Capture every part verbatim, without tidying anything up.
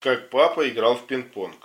Как папа играл в пинг-понг.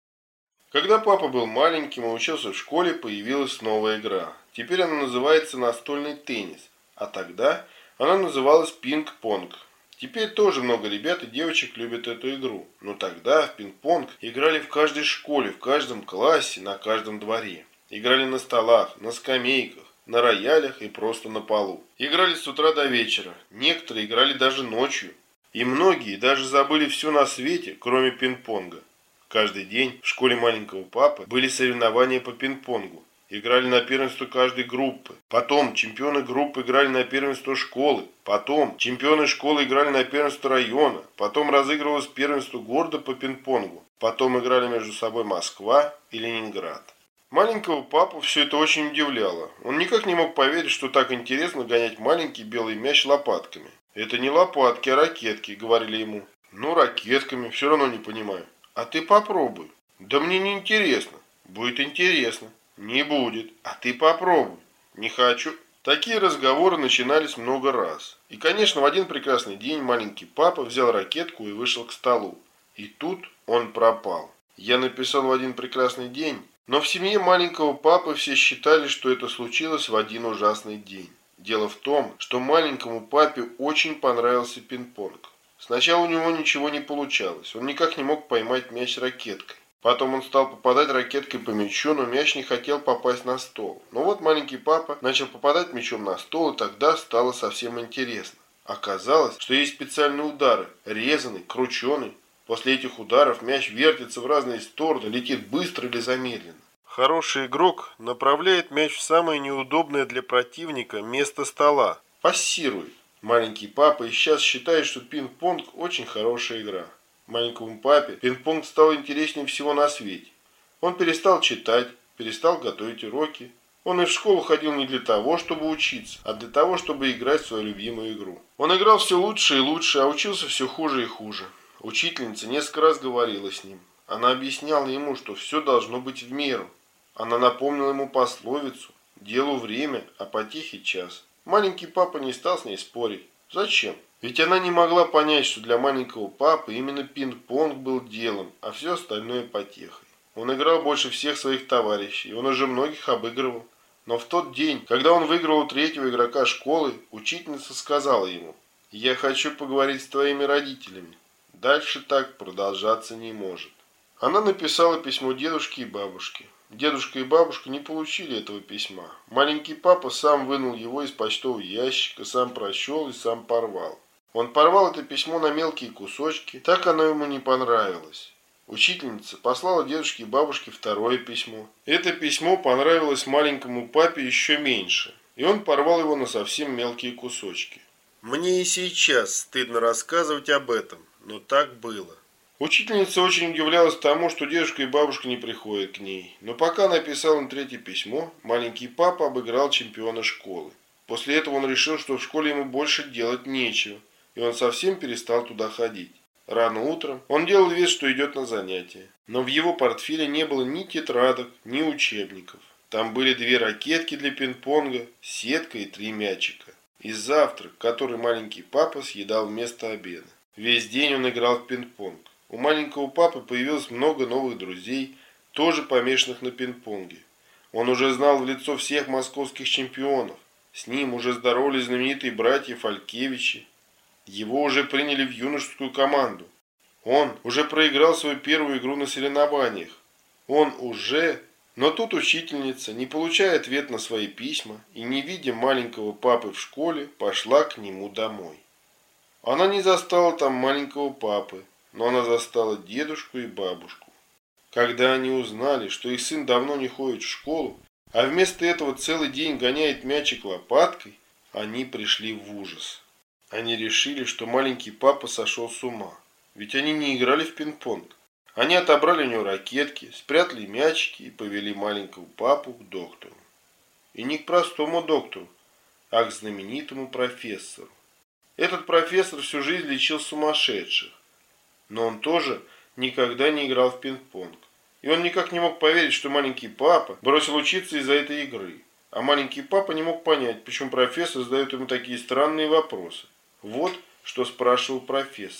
Когда папа был маленьким и учился в школе, появилась новая игра. Теперь она называется настольный теннис, а тогда она называлась пинг-понг. Теперь тоже много ребят и девочек любят эту игру, но тогда в пинг-понг играли в каждой школе, в каждом классе, на каждом дворе. Играли на столах, на скамейках, на роялях и просто на полу. Играли с утра до вечера, некоторые играли даже ночью. И многие даже забыли все на свете, кроме пинг-понга. Каждый день в школе маленького папы были соревнования по пинг-понгу. Играли на первенство каждой группы. Потом чемпионы группы играли на первенство школы. Потом чемпионы школы играли на первенство района. Потом разыгрывалось первенство города по пинг-понгу. Потом играли между собой Москва и Ленинград. Маленького папу все это очень удивляло. Он никак не мог поверить, что так интересно гонять маленький белый мяч лопатками. «Это не лопатки, а ракетки», — говорили ему. «Ну, ракетками, все равно не понимаю». «А ты попробуй». «Да мне не интересно». «Будет интересно». «Не будет». «А ты попробуй». «Не хочу». Такие разговоры начинались много раз. И, конечно, в один прекрасный день маленький папа взял ракетку и вышел к столу. И тут он пропал. Я написал в один прекрасный день, но в семье маленького папы все считали, что это случилось в один ужасный день. Дело в том, что маленькому папе очень понравился пинг-понг. Сначала у него ничего не получалось, он никак не мог поймать мяч ракеткой. Потом он стал попадать ракеткой по мячу, но мяч не хотел попасть на стол. Но вот маленький папа начал попадать мячом на стол, и тогда стало совсем интересно. Оказалось, что есть специальные удары, резаный, крученый. После этих ударов мяч вертится в разные стороны, летит быстро или замедленно. Хороший игрок направляет мяч в самое неудобное для противника место стола. Пассирует. Маленький папа и сейчас считает, что пинг-понг очень хорошая игра. Маленькому папе пинг-понг стал интереснее всего на свете. Он перестал читать, перестал готовить уроки. Он и в школу ходил не для того, чтобы учиться, а для того, чтобы играть в свою любимую игру. Он играл все лучше и лучше, а учился все хуже и хуже. Учительница несколько раз говорила с ним. Она объясняла ему, что все должно быть в меру. Она напомнила ему пословицу: «Делу время, а потехе час». Маленький папа не стал с ней спорить. Зачем? Ведь она не могла понять, что для маленького папы именно пинг-понг был делом, а все остальное потехой. Он играл больше всех своих товарищей, он уже многих обыгрывал. Но в тот день, когда он выиграл у третьего игрока школы, учительница сказала ему: «Я хочу поговорить с твоими родителями. Дальше так продолжаться не может». Она написала письмо дедушке и бабушке. Дедушка и бабушка не получили этого письма. Маленький папа сам вынул его из почтового ящика, сам прочел и сам порвал. Он порвал это письмо на мелкие кусочки, так оно ему не понравилось. Учительница послала дедушке и бабушке второе письмо. Это письмо понравилось маленькому папе еще меньше, и он порвал его на совсем мелкие кусочки. Мне и сейчас стыдно рассказывать об этом, но так было. Учительница очень удивлялась тому, что дедушка и бабушка не приходят к ней. Но пока написал им третье письмо, маленький папа обыграл чемпиона школы. После этого он решил, что в школе ему больше делать нечего, и он совсем перестал туда ходить. Рано утром он делал вид, что идет на занятия. Но в его портфеле не было ни тетрадок, ни учебников. Там были две ракетки для пинг-понга, сетка и три мячика. И завтрак, который маленький папа съедал вместо обеда. Весь день он играл в пинг-понг. У маленького папы появилось много новых друзей, тоже помешанных на пинг-понге. Он уже знал в лицо всех московских чемпионов. С ним уже здоровались знаменитые братья Фалькевичи. Его уже приняли в юношескую команду. Он уже проиграл свою первую игру на соревнованиях. Он уже... Но тут учительница, не получая ответ на свои письма и не видя маленького папы в школе, пошла к нему домой. Она не застала там маленького папы, но она застала дедушку и бабушку. Когда они узнали, что их сын давно не ходит в школу, а вместо этого целый день гоняет мячик лопаткой, они пришли в ужас. Они решили, что маленький папа сошел с ума, ведь они не играли в пинг-понг. Они отобрали у него ракетки, спрятали мячики и повели маленького папу к доктору. И не к простому доктору, а к знаменитому профессору. Этот профессор всю жизнь лечил сумасшедших. Но он тоже никогда не играл в пинг-понг. И он никак не мог поверить, что маленький папа бросил учиться из-за этой игры. А маленький папа не мог понять, почему профессор задает ему такие странные вопросы. Вот что спрашивал профессор.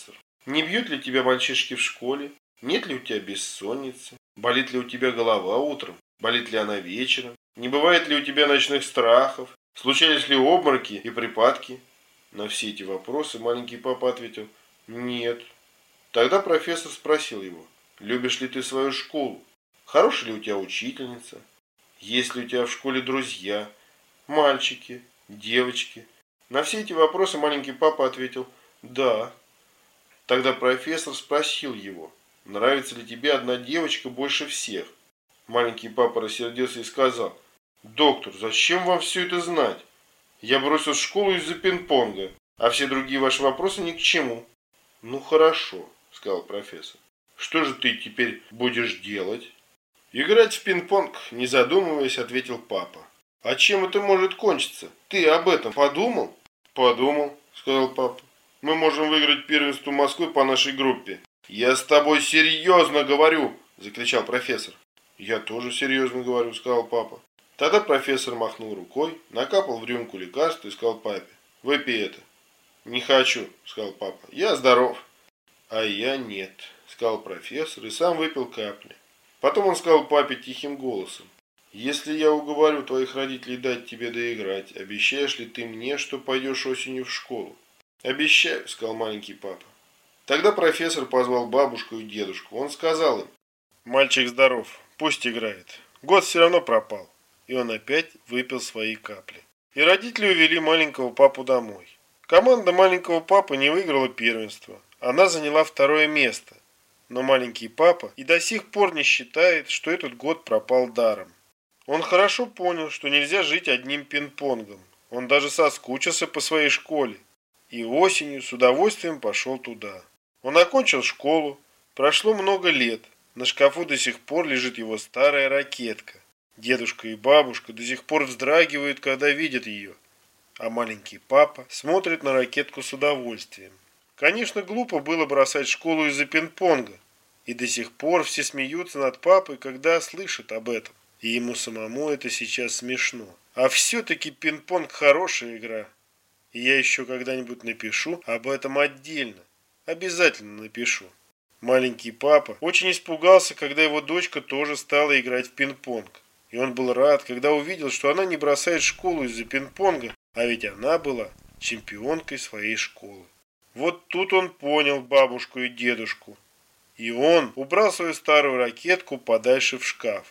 Не бьют ли тебя мальчишки в школе? Нет ли у тебя бессонницы? Болит ли у тебя голова утром? Болит ли она вечером? Не бывает ли у тебя ночных страхов? Случались ли обмороки и припадки? На все эти вопросы маленький папа ответил: нет. Тогда профессор спросил его: любишь ли ты свою школу? Хорошая ли у тебя учительница? Есть ли у тебя в школе друзья? Мальчики? Девочки? На все эти вопросы маленький папа ответил: да. Тогда профессор спросил его: нравится ли тебе одна девочка больше всех? Маленький папа рассердился и сказал: доктор, зачем вам все это знать? Я бросил школу из-за пинг-понга, а все другие ваши вопросы ни к чему. Ну хорошо, сказал профессор. Что же ты теперь будешь делать? Играть в пинг-понг, не задумываясь, ответил папа. А чем это может кончиться? Ты об этом подумал? Подумал, сказал папа. Мы можем выиграть первенство Москвы по нашей группе. Я с тобой серьезно говорю, закричал профессор. Я тоже серьезно говорю, сказал папа. Тогда профессор махнул рукой, накапал в рюмку лекарства и сказал папе: выпей это. Не хочу, сказал папа, я здоров. А я нет, сказал профессор и сам выпил капли. Потом он сказал папе тихим голосом: если я уговорю твоих родителей дать тебе доиграть, обещаешь ли ты мне, что пойдешь осенью в школу? Обещаю, сказал маленький папа. Тогда профессор позвал бабушку и дедушку. Он сказал им: мальчик здоров, пусть играет. Год все равно пропал. И он опять выпил свои капли. И родители увели маленького папу домой. Команда маленького папы не выиграла первенство. Она заняла второе место. Но маленький папа и до сих пор не считает, что этот год пропал даром. Он хорошо понял, что нельзя жить одним пинг-понгом. Он даже соскучился по своей школе. И осенью с удовольствием пошел туда. Он окончил школу. Прошло много лет. На шкафу до сих пор лежит его старая ракетка. Дедушка и бабушка до сих пор вздрагивают, когда видят ее. А маленький папа смотрит на ракетку с удовольствием. Конечно, глупо было бросать школу из-за пинг-понга. И до сих пор все смеются над папой, когда слышат об этом. И ему самому это сейчас смешно. А все-таки пинг-понг хорошая игра. И я еще когда-нибудь напишу об этом отдельно. Обязательно напишу. Маленький папа очень испугался, когда его дочка тоже стала играть в пинг-понг. И он был рад, когда увидел, что она не бросает школу из-за пинг-понга, а ведь она была чемпионкой своей школы. Вот тут он понял бабушку и дедушку. И он убрал свою старую ракетку подальше в шкаф.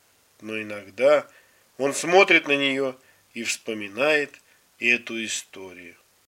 Но иногда он смотрит на нее и вспоминает эту историю.